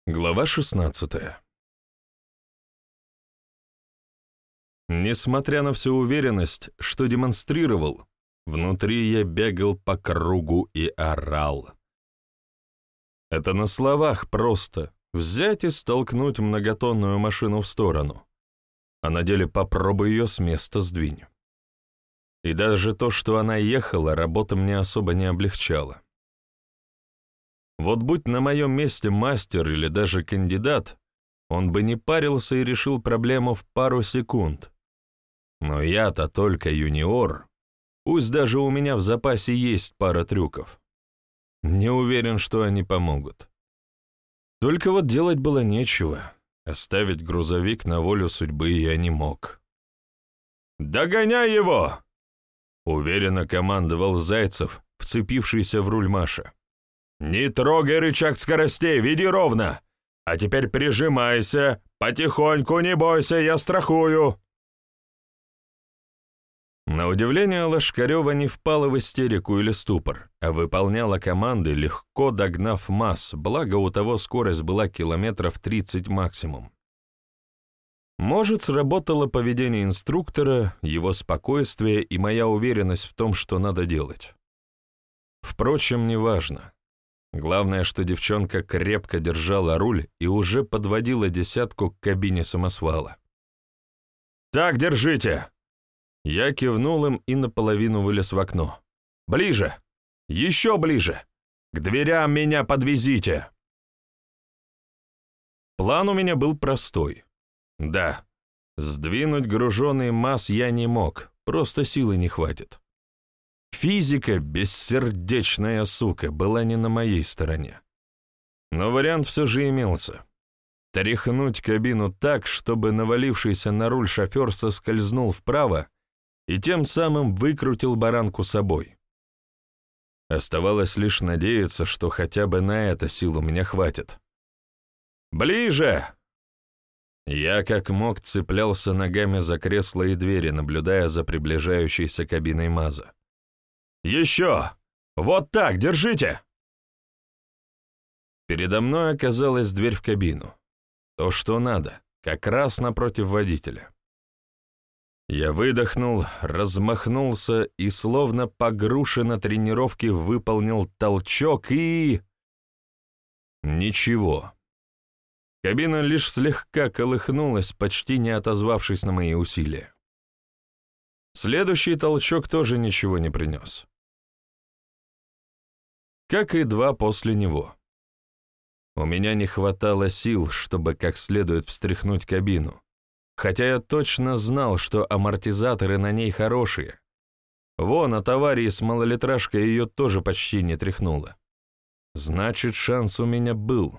Глава 16. Несмотря на всю уверенность, что демонстрировал, внутри я бегал по кругу и орал. Это на словах просто взять и столкнуть многотонную машину в сторону, а на деле попробуй ее с места сдвинь. И даже то, что она ехала, работа мне особо не облегчала. Вот будь на моем месте мастер или даже кандидат, он бы не парился и решил проблему в пару секунд. Но я-то только юниор, пусть даже у меня в запасе есть пара трюков. Не уверен, что они помогут. Только вот делать было нечего, оставить грузовик на волю судьбы я не мог. «Догоняй его!» — уверенно командовал Зайцев, вцепившийся в руль Маша. «Не трогай рычаг скоростей, веди ровно! А теперь прижимайся, потихоньку, не бойся, я страхую!» На удивление Лошкарева не впала в истерику или ступор, а выполняла команды, легко догнав МАЗ, благо у того скорость была километров 30 максимум. Может, сработало поведение инструктора, его спокойствие и моя уверенность в том, что надо делать. Впрочем, неважно. Главное, что девчонка крепко держала руль и уже подводила десятку к кабине самосвала. «Так, держите!» Я кивнул им и наполовину вылез в окно. «Ближе! Еще ближе! К дверям меня подвезите!» План у меня был простой. Да, сдвинуть груженный МАЗ я не мог, просто силы не хватит. Физика, бессердечная сука, была не на моей стороне. Но вариант все же имелся. Тряхнуть кабину так, чтобы навалившийся на руль шофер соскользнул вправо и тем самым выкрутил баранку собой. Оставалось лишь надеяться, что хотя бы на это сил у меня хватит. «Ближе!» Я как мог цеплялся ногами за кресло и двери, наблюдая за приближающейся кабиной МАЗа. «Еще! Вот так, держите!» Передо мной оказалась дверь в кабину. То, что надо, как раз напротив водителя. Я выдохнул, размахнулся и, словно по груше на тренировке, выполнил толчок и... Ничего. Кабина лишь слегка колыхнулась, почти не отозвавшись на мои усилия. Следующий толчок тоже ничего не принес. Как и два после него. У меня не хватало сил, чтобы как следует встряхнуть кабину, хотя я точно знал, что амортизаторы на ней хорошие. Вон, от аварии с малолитражкой ее тоже почти не тряхнуло. Значит, шанс у меня был.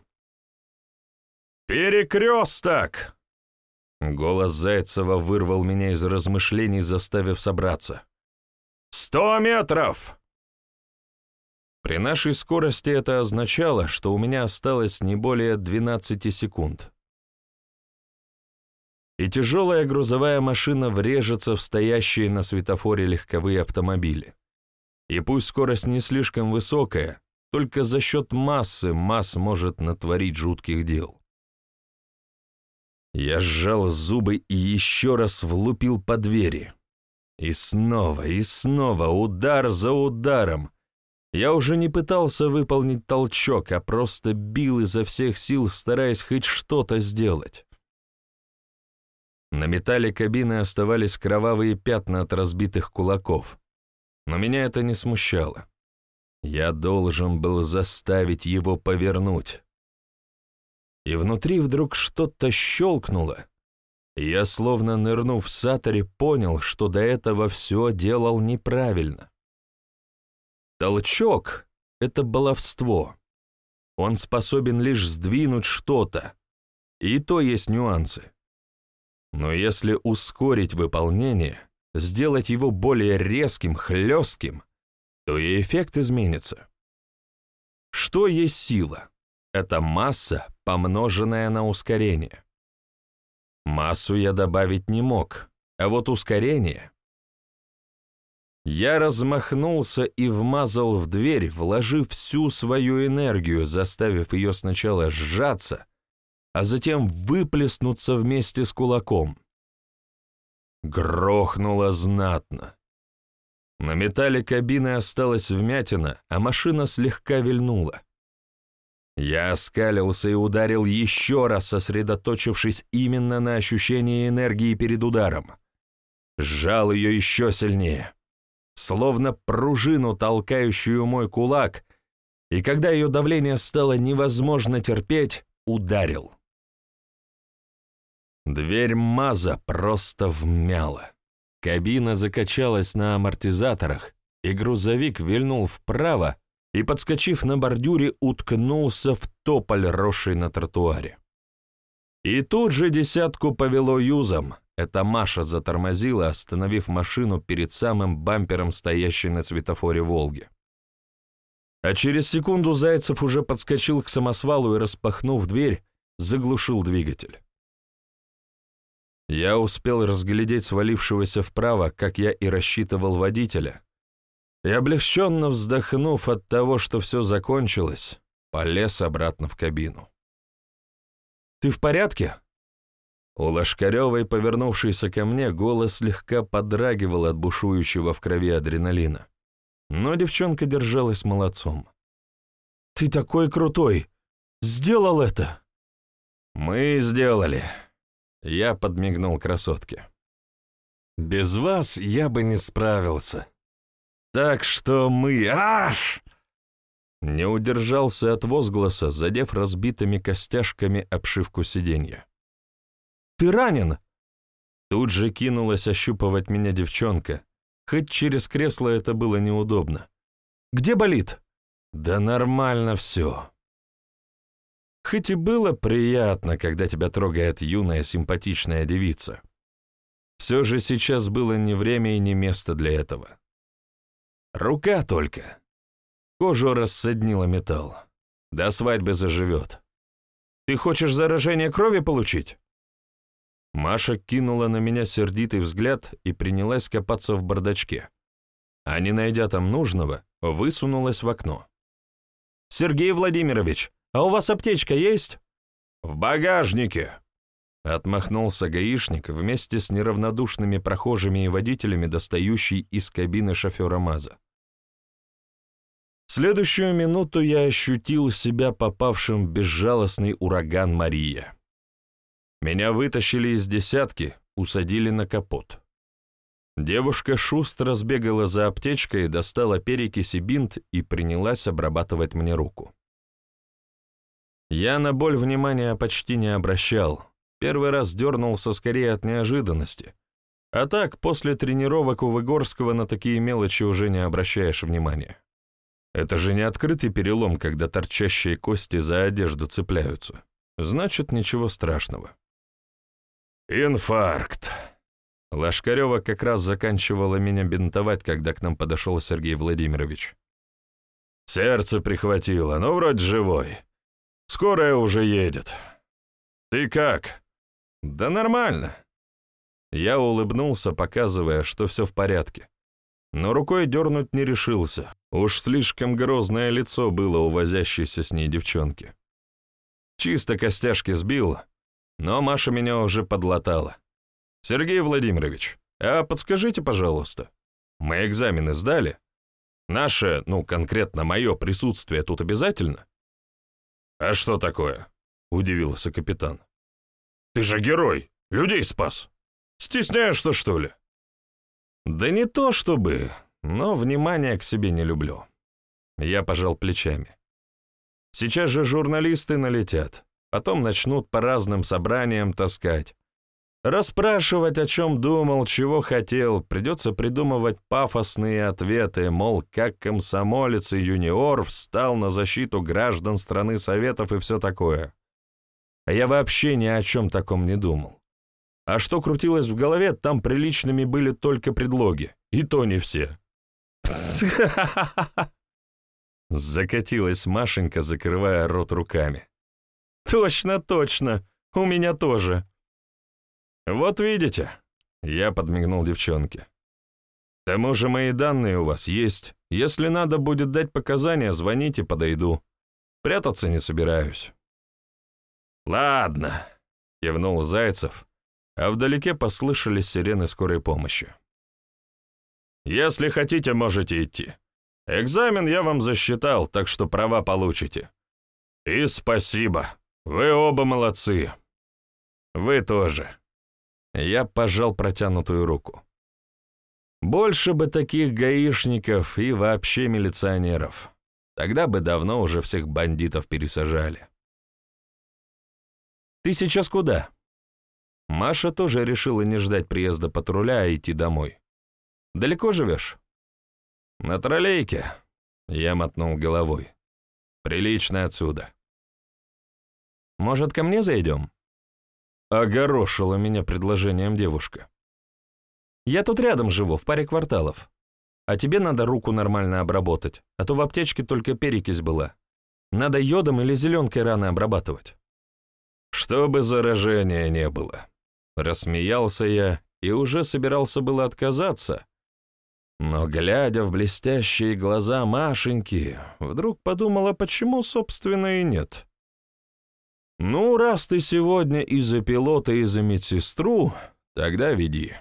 «Перекресток!» Голос Зайцева вырвал меня из размышлений, заставив собраться. «100 метров!» При нашей скорости это означало, что у меня осталось не более 12 секунд. И тяжелая грузовая машина врежется в стоящие на светофоре легковые автомобили. И пусть скорость не слишком высокая, только за счет массы МАЗ может натворить жутких дел. Я сжал зубы и еще раз влупил по двери. И снова, удар за ударом. Я уже не пытался выполнить толчок, а просто бил изо всех сил, стараясь хоть что-то сделать. На металле кабины оставались кровавые пятна от разбитых кулаков, но меня это не смущало. Я должен был заставить его повернуть. И внутри вдруг что-то щелкнуло, и я, словно нырнув в саторе, понял, что до этого все делал неправильно. Толчок — это баловство. Он способен лишь сдвинуть что-то, и то есть нюансы. Но если ускорить выполнение, сделать его более резким, хлестким, то и эффект изменится. Что есть сила? Это масса, помноженная на ускорение. Массу я добавить не мог, а вот ускорение... Я размахнулся и вмазал в дверь, вложив всю свою энергию, заставив ее сначала сжаться, а затем выплеснуться вместе с кулаком. Грохнуло знатно. На металле кабины осталась вмятина, а машина слегка вильнула. Я оскалился и ударил еще раз, сосредоточившись именно на ощущении энергии перед ударом. Сжал ее еще сильнее, словно пружину, толкающую мой кулак, и когда ее давление стало невозможно терпеть, ударил. Дверь МАЗа просто вмяла. Кабина закачалась на амортизаторах, и грузовик вильнул вправо и, подскочив на бордюре, уткнулся в тополь, росший на тротуаре. И тут же десятку повело юзом. Это Маша затормозила, остановив машину перед самым бампером стоящей на светофоре «Волги». А через секунду Зайцев уже подскочил к самосвалу и, распахнув дверь, заглушил двигатель. Я успел разглядеть свалившегося вправо, как я и рассчитывал, водителя, и, облегченно вздохнув от того, что все закончилось, полез обратно в кабину. «Ты в порядке?» У Лошкаревой, повернувшейся ко мне, голос слегка подрагивал от бушующего в крови адреналина, но девчонка держалась молодцом. «Ты такой крутой! Сделал это!» «Мы сделали!» Я подмигнул красотке. «Без вас я бы не справился. Так что мы... Аж!» Не удержался от возгласа, задев разбитыми костяшками обшивку сиденья. «Ты ранен?» Тут же кинулась ощупывать меня девчонка, хоть через кресло это было неудобно. «Где болит?» «Да нормально все». Хоть и было приятно, когда тебя трогает юная симпатичная девица, все же сейчас было не время и не место для этого. Рука только. Кожу рассаднила металл. До свадьбы заживет. Ты хочешь заражение крови получить? Маша кинула на меня сердитый взгляд и принялась копаться в бардачке, а не найдя там нужного, высунулась в окно. «Сергей Владимирович, а у вас аптечка есть?» «В багажнике!» Отмахнулся гаишник вместе с неравнодушными прохожими и водителями, достающий из кабины шофера МАЗа. В следующую минуту я ощутил себя попавшим в безжалостный ураган Мария. Меня вытащили из десятки, усадили на капот. Девушка шустро сбегала за аптечкой, достала перекись и бинт и принялась обрабатывать мне руку. Я на боль внимания почти не обращал. Первый раз дернулся скорее от неожиданности. А так, после тренировок у Выгорского на такие мелочи уже не обращаешь внимания. Это же не открытый перелом, когда торчащие кости за одежду цепляются. Значит, ничего страшного. «Инфаркт!» Лошкарева как раз заканчивала меня бинтовать, когда к нам подошел Сергей Владимирович. «Сердце прихватило, но вроде живой. Скорая уже едет. Ты как?» «Да нормально». Я улыбнулся, показывая, что все в порядке, но рукой дернуть не решился. Уж слишком грозное лицо было у возящейся с ней девчонки. Чисто костяшки сбил, но Маша меня уже подлатала. «Сергей Владимирович, а подскажите, пожалуйста, мы экзамены сдали? Наше, конкретно мое присутствие тут обязательно?» «А что такое?» — удивился капитан. «Ты же герой, людей спас. Стесняешься, что ли?» «Да не то чтобы, но внимания к себе не люблю». Я пожал плечами. «Сейчас же журналисты налетят, потом начнут по разным собраниям таскать. Расспрашивать, о чем думал, чего хотел, придется придумывать пафосные ответы, мол, как комсомолец и юниор встал на защиту граждан страны Советов и все такое. А я вообще ни о чем таком не думал. А что крутилось в голове, там приличными были только предлоги, и то не все. Закатилась Машенька, закрывая рот руками. «Точно, точно, у меня тоже». «Вот видите», — я подмигнул девчонке. «К тому же мои данные у вас есть. Если надо будет дать показания, звоните, подойду. Прятаться не собираюсь». «Ладно», — кивнул Зайцев, а вдалеке послышались сирены скорой помощи. «Если хотите, можете идти. Экзамен я вам засчитал, так что права получите. И спасибо, вы оба молодцы. Вы тоже». Я пожал протянутую руку. Больше бы таких гаишников и вообще милиционеров. Тогда бы давно уже всех бандитов пересажали. «Ты сейчас куда?» Маша тоже решила не ждать приезда патруля, а идти домой. «Далеко живешь?» «На троллейке», — я мотнул головой. «Прилично отсюда». «Может, ко мне зайдем?» Огорошила меня предложением девушка. «Я тут рядом живу, в паре кварталов. А тебе надо руку нормально обработать, а то в аптечке только перекись была. Надо йодом или зеленкой раны обрабатывать». «Чтобы заражения не было», — рассмеялся я и уже собирался было отказаться, но, глядя в блестящие глаза Машеньки, вдруг подумала, почему, собственно, и нет. «Ну, раз ты сегодня и за пилота, и за медсестру, тогда веди».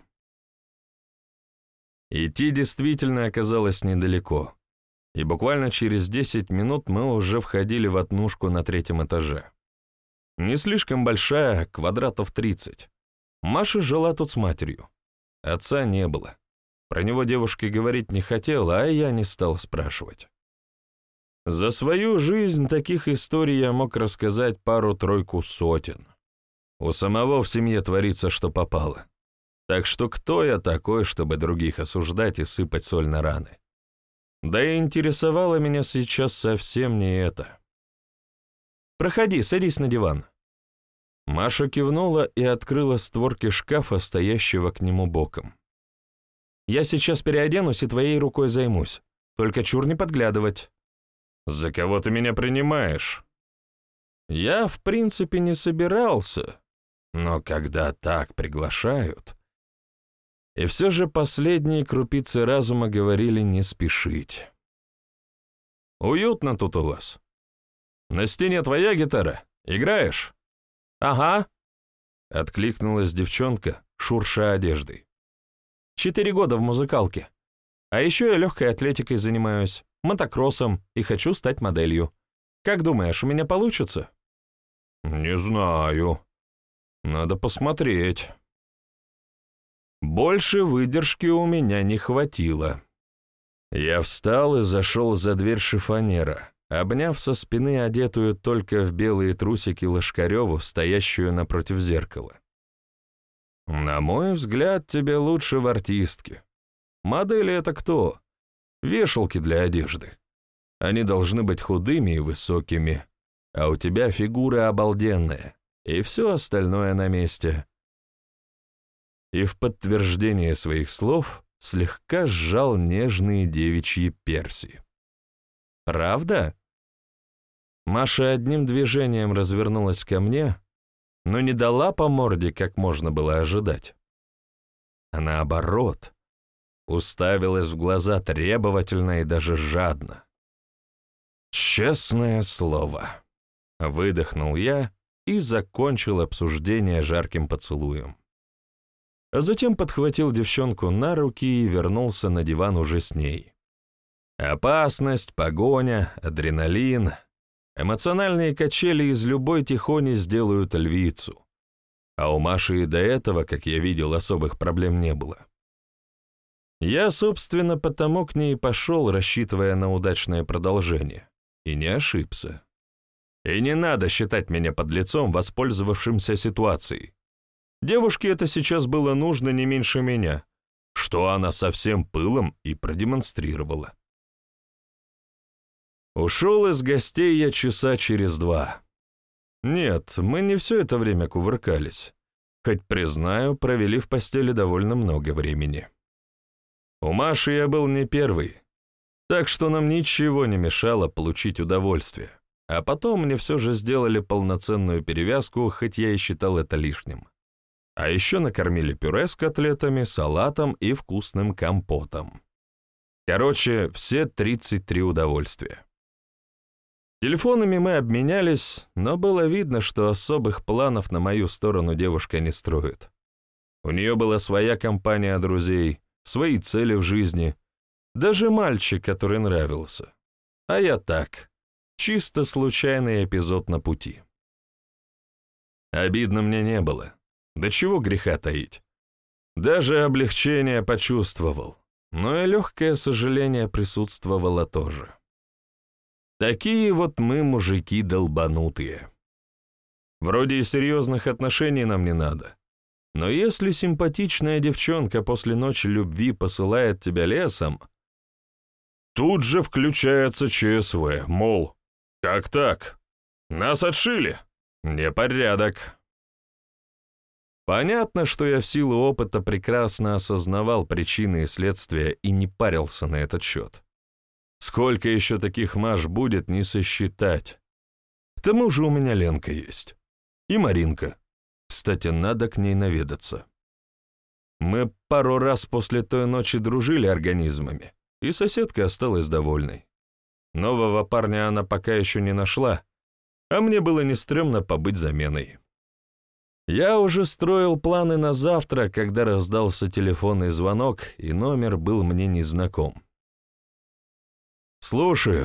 Идти действительно оказалось недалеко, и буквально через 10 минут мы уже входили в однушку на 3-м этаже. Не слишком большая, квадратов 30. Маша жила тут с матерью. Отца не было. Про него девушка говорить не хотела, а я не стал спрашивать. За свою жизнь таких историй я мог рассказать пару-тройку сотен. У самого в семье творится, что попало. Так что кто я такой, чтобы других осуждать и сыпать соль на раны? Да и интересовало меня сейчас совсем не это. «Проходи, садись на диван». Маша кивнула и открыла створки шкафа, стоящего к нему боком. «Я сейчас переоденусь и твоей рукой займусь. Только чур не подглядывать». «За кого ты меня принимаешь?» Я, в принципе, не собирался, но когда так приглашают... И все же последние крупицы разума говорили не спешить. «Уютно тут у вас. На стене твоя гитара? Играешь?» «Ага», — откликнулась девчонка, шурша одеждой. 4 года в музыкалке. А еще я легкой атлетикой занимаюсь, мотокроссом и хочу стать моделью. Как думаешь, у меня получится?» «Не знаю. Надо посмотреть». Больше выдержки у меня не хватило. Я встал и зашел за дверь шифоньера, обняв со спины одетую только в белые трусики Лошкареву, стоящую напротив зеркала. «На мой взгляд, тебе лучше в артистке. Модели — это кто? Вешалки для одежды. Они должны быть худыми и высокими, а у тебя фигура обалденная, и все остальное на месте». И в подтверждение своих слов слегка сжал нежные девичьи перси. «Правда?» Маша одним движением развернулась ко мне, но не дала по морде, как можно было ожидать. А наоборот, уставилась в глаза требовательно и даже жадно. «Честное слово», — выдохнул я и закончил обсуждение жарким поцелуем. А затем подхватил девчонку на руки и вернулся на диван уже с ней. Опасность, погоня, адреналин, эмоциональные качели из любой тихони сделают львицу. А у Маши и до этого, как я видел, особых проблем не было. Я, собственно, потому к ней пошел, рассчитывая на удачное продолжение, и не ошибся. И не надо считать меня подлецом, воспользовавшимся ситуацией. Девушке это сейчас было нужно не меньше меня, что она со всем пылом и продемонстрировала. Ушел из гостей я часа через 2. Нет, мы не все это время кувыркались, хоть, признаю, провели в постели довольно много времени. У Маши я был не первый, так что нам ничего не мешало получить удовольствие, а потом мне все же сделали полноценную перевязку, хоть я и считал это лишним. А еще накормили пюре с котлетами, салатом и вкусным компотом. Короче, все 33 удовольствия. Телефонами мы обменялись, но было видно, что особых планов на мою сторону девушка не строит. У нее была своя компания друзей, свои цели в жизни, даже мальчик, который нравился. А я так, чисто случайный эпизод на пути. Обидно мне не было. Да чего греха таить. Даже облегчение почувствовал, но и легкое сожаление присутствовало тоже. Такие вот мы, мужики, долбанутые. Вроде и серьезных отношений нам не надо, но если симпатичная девчонка после ночи любви посылает тебя лесом, тут же включается ЧСВ, мол, как так? Нас отшили? Непорядок. Понятно, что я в силу опыта прекрасно осознавал причины и следствия и не парился на этот счет. Сколько еще таких Маш будет, не сосчитать. К тому же у меня Ленка есть. И Маринка. Кстати, надо к ней наведаться. Мы пару раз после той ночи дружили организмами, и соседка осталась довольной. Нового парня она пока еще не нашла, а мне было не стрёмно побыть заменой. Я уже строил планы на завтра, когда раздался телефонный звонок, и номер был мне незнаком. «Слушаю».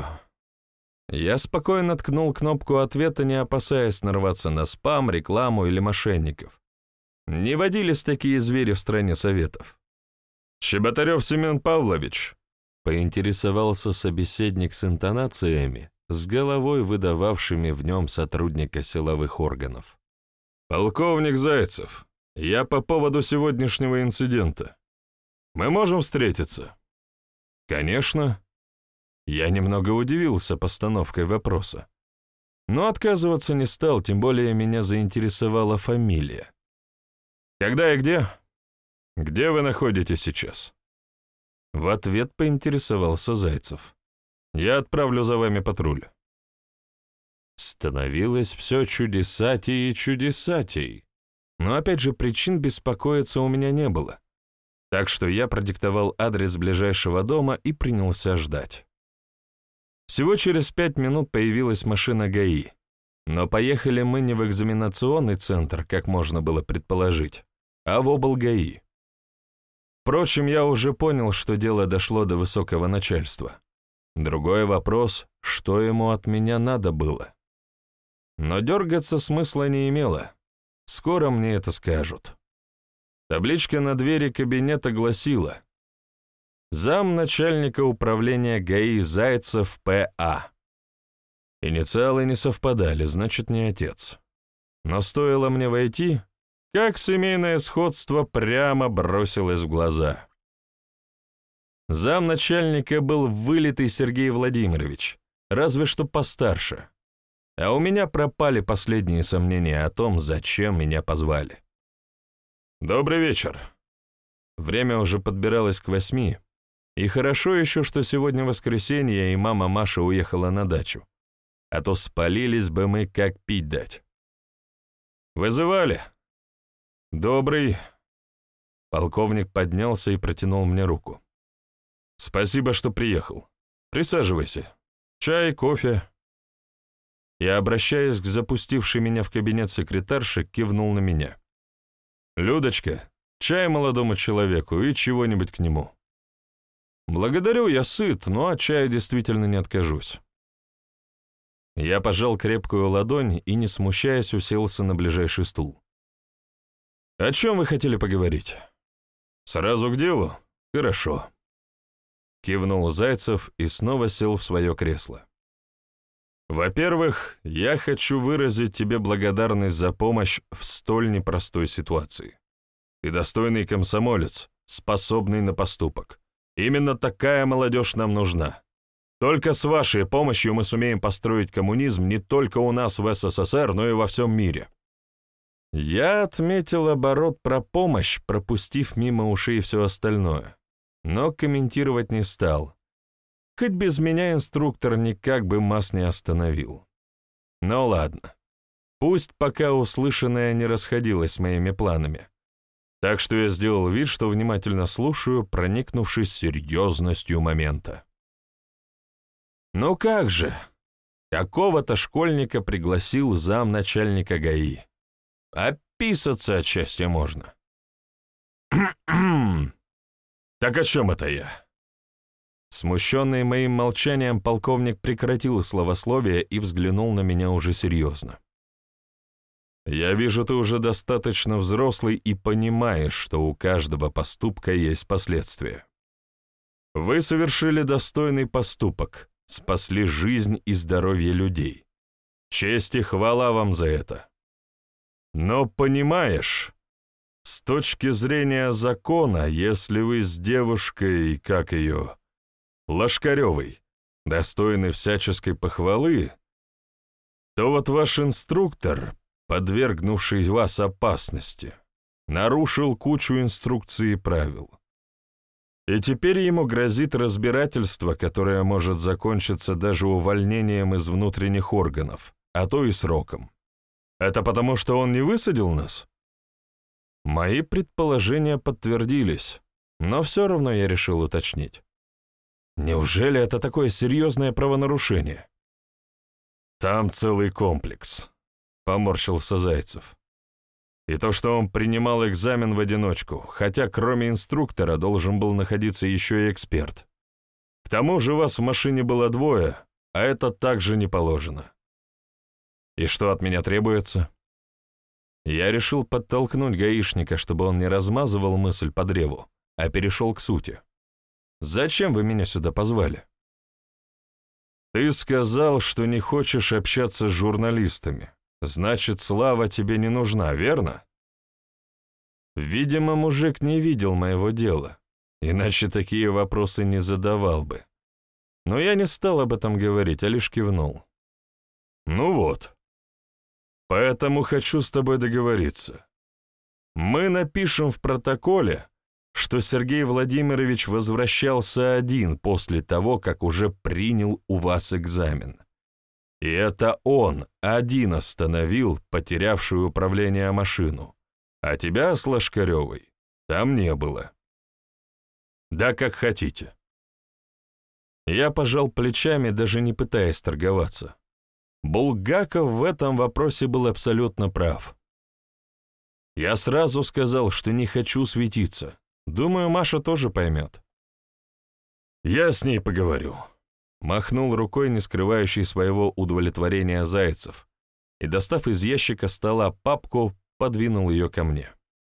Я спокойно ткнул кнопку ответа, не опасаясь нарваться на спам, рекламу или мошенников. Не водились такие звери в стране советов. «Чеботарев Семен Павлович», — поинтересовался собеседник с интонациями, с головой выдававшими в нем сотрудника силовых органов. «Полковник Зайцев, я по поводу сегодняшнего инцидента. Мы можем встретиться?» «Конечно». Я немного удивился постановкой вопроса, но отказываться не стал, тем более меня заинтересовала фамилия. «Когда и где? Где вы находитесь сейчас?» В ответ поинтересовался Зайцев. «Я отправлю за вами патруль». Становилось все чудесатей и чудесатей, но опять же причин беспокоиться у меня не было, так что я продиктовал адрес ближайшего дома и принялся ждать. Всего через 5 минут появилась машина ГАИ, но поехали мы не в экзаменационный центр, как можно было предположить, а в облгаи. Впрочем, я уже понял, что дело дошло до высокого начальства. Другой вопрос, что ему от меня надо было. Но дергаться смысла не имело. Скоро мне это скажут. Табличка на двери кабинета гласила: «Замначальника управления ГАИ Зайцев П.А.» Инициалы не совпадали, значит, не отец. Но стоило мне войти, как семейное сходство прямо бросилось в глаза. Замначальника был вылитый Сергей Владимирович, разве что постарше. А у меня пропали последние сомнения о том, зачем меня позвали. «Добрый вечер». Время уже подбиралось к 8, и хорошо еще, что сегодня воскресенье, и мама Маша уехала на дачу, а то спалились бы мы, как пить дать. «Вызывали?» «Добрый». Полковник поднялся и протянул мне руку. «Спасибо, что приехал. Присаживайся. Чай, кофе». Я, обращаясь к запустившей меня в кабинет секретарше, кивнул на меня. «Людочка, чай молодому человеку и чего-нибудь к нему». «Благодарю, я сыт, но от чая действительно не откажусь». Я пожал крепкую ладонь и, не смущаясь, уселся на ближайший стул. «О чем вы хотели поговорить?» «Сразу к делу? Хорошо». Кивнул Зайцев и снова сел в свое кресло. «Во-первых, я хочу выразить тебе благодарность за помощь в столь непростой ситуации. Ты достойный комсомолец, способный на поступок. Именно такая молодежь нам нужна. Только с вашей помощью мы сумеем построить коммунизм не только у нас в СССР, но и во всем мире». Я отметил оборот про помощь, пропустив мимо ушей все остальное, но комментировать не стал. Хоть без меня инструктор никак бы МАЗ не остановил. Ну ладно, пусть пока услышанное не расходилось с моими планами. Так что я сделал вид, что внимательно слушаю, проникнувшись серьезностью момента. «Ну как же? Какого-то школьника пригласил замначальника ГАИ. Описаться от счастья можно. Так о чем это я? Смущенный моим молчанием, полковник прекратил словословие и взглянул на меня уже серьезно. «Я вижу, ты уже достаточно взрослый и понимаешь, что у каждого поступка есть последствия. Вы совершили достойный поступок, спасли жизнь и здоровье людей. Честь и хвала вам за это. Но понимаешь, с точки зрения закона, если вы с девушкой, как ее, Лошкаревой, достойны всяческой похвалы, то вот ваш инструктор, подвергнувший вас опасности, нарушил кучу инструкций и правил. И теперь ему грозит разбирательство, которое может закончиться даже увольнением из внутренних органов, а то и сроком. Это потому, что он не высадил нас? Мои предположения подтвердились, но все равно я решил уточнить. Неужели это такое серьезное правонарушение? Там целый комплекс, поморщился Зайцев. И то, что он принимал экзамен в одиночку, хотя кроме инструктора должен был находиться еще и эксперт. К тому же вас в машине было двое, а это также не положено. И что от меня требуется? Я решил подтолкнуть гаишника, чтобы он не размазывал мысль по древу, а перешел к сути. Зачем вы меня сюда позвали? Ты сказал, что не хочешь общаться с журналистами. Значит, слава тебе не нужна, верно? Видимо, мужик не видел моего дела, иначе такие вопросы не задавал бы. Но я не стал об этом говорить, а лишь кивнул. Ну вот. Поэтому хочу с тобой договориться. Мы напишем в протоколе, что Сергей Владимирович возвращался один после того, как уже принял у вас экзамен. И это он один остановил потерявшую управление машину, а тебя с Лошкаревой там не было. Да как хотите. Я пожал плечами, даже не пытаясь торговаться. Булгаков в этом вопросе был абсолютно прав. Я сразу сказал, что не хочу светиться. Думаю, Маша тоже поймет. Я с ней поговорю. Махнул рукой, не скрывающий своего удовлетворения Зайцев, и, достав из ящика стола папку, подвинул ее ко мне.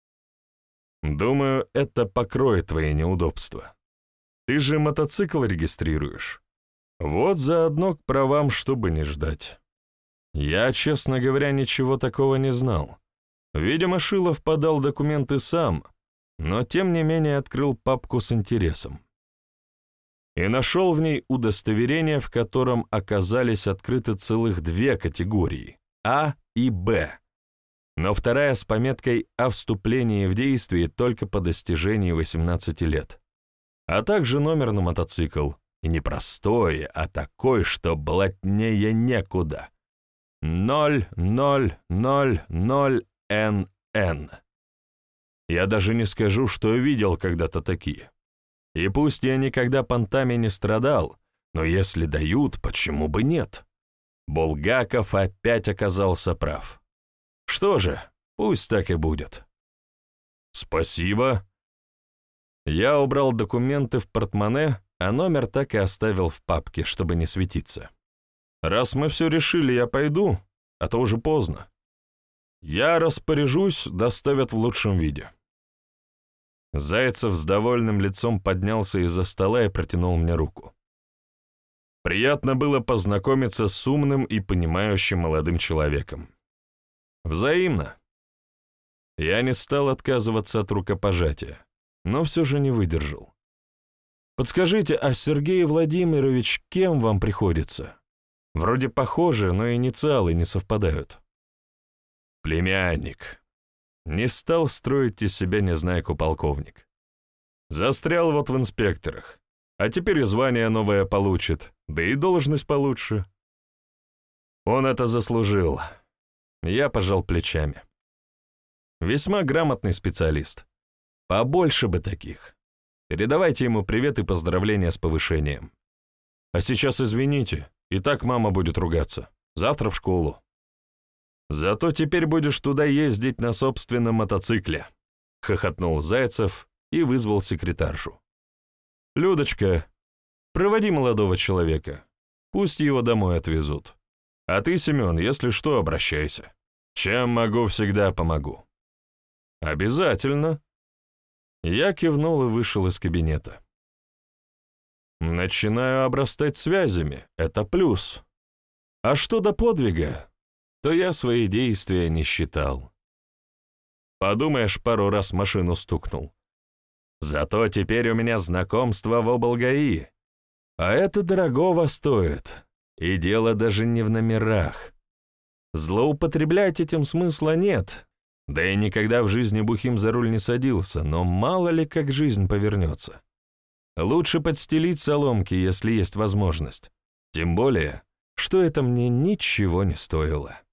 Думаю, это покроет твои неудобства. Ты же мотоцикл регистрируешь. Вот заодно к правам, чтобы не ждать. Я, честно говоря, ничего такого не знал. Видимо, Шилов подал документы сам, но тем не менее открыл папку с интересом. И нашел в ней удостоверение, в котором оказались открыты целых две категории – А и Б, но вторая с пометкой о вступлении в действие только по достижении 18 лет, а также номер на мотоцикл, и не простой, а такой, что блатнее некуда – 0000NN. Я даже не скажу, что видел когда-то такие. И пусть я никогда понтами не страдал, но если дают, почему бы нет? Булгаков опять оказался прав. Что же, пусть так и будет. Спасибо. Я убрал документы в портмоне, а номер так и оставил в папке, чтобы не светиться. Раз мы все решили, я пойду, а то уже поздно. Я распоряжусь, доставят в лучшем виде. Зайцев с довольным лицом поднялся из-за стола и протянул мне руку. Приятно было познакомиться с умным и понимающим молодым человеком. Взаимно. Я не стал отказываться от рукопожатия, но все же не выдержал. Подскажите, а Сергей Владимирович кем вам приходится? Вроде похожи, но инициалы не совпадают. Племянник. Не стал строить из себя незнайку полковник. Застрял вот в инспекторах, а теперь и звание новое получит, да и должность получше. Он это заслужил. Я пожал плечами. Весьма грамотный специалист. Побольше бы таких. Передавайте ему привет и поздравления с повышением. А сейчас извините, И так мама будет ругаться. Завтра в школу. Зато теперь будешь туда ездить на собственном мотоцикле», — хохотнул Зайцев и вызвал секретаршу. «Людочка, проводи молодого человека. Пусть его домой отвезут. А ты, Семен, если что, обращайся. Чем могу, всегда помогу». «Обязательно». Я кивнул и вышел из кабинета. Начинаю обрастать связями, это плюс. А что до подвига, то я свои действия не считал. Подумаешь, пару раз машину стукнул. Зато теперь у меня знакомство в облгаи, а это дорогого стоит, и дело даже не в номерах. Злоупотреблять этим смысла нет, да и никогда в жизни бухим за руль не садился, но мало ли как жизнь повернется. Лучше подстелить соломки, если есть возможность, тем более, что это мне ничего не стоило.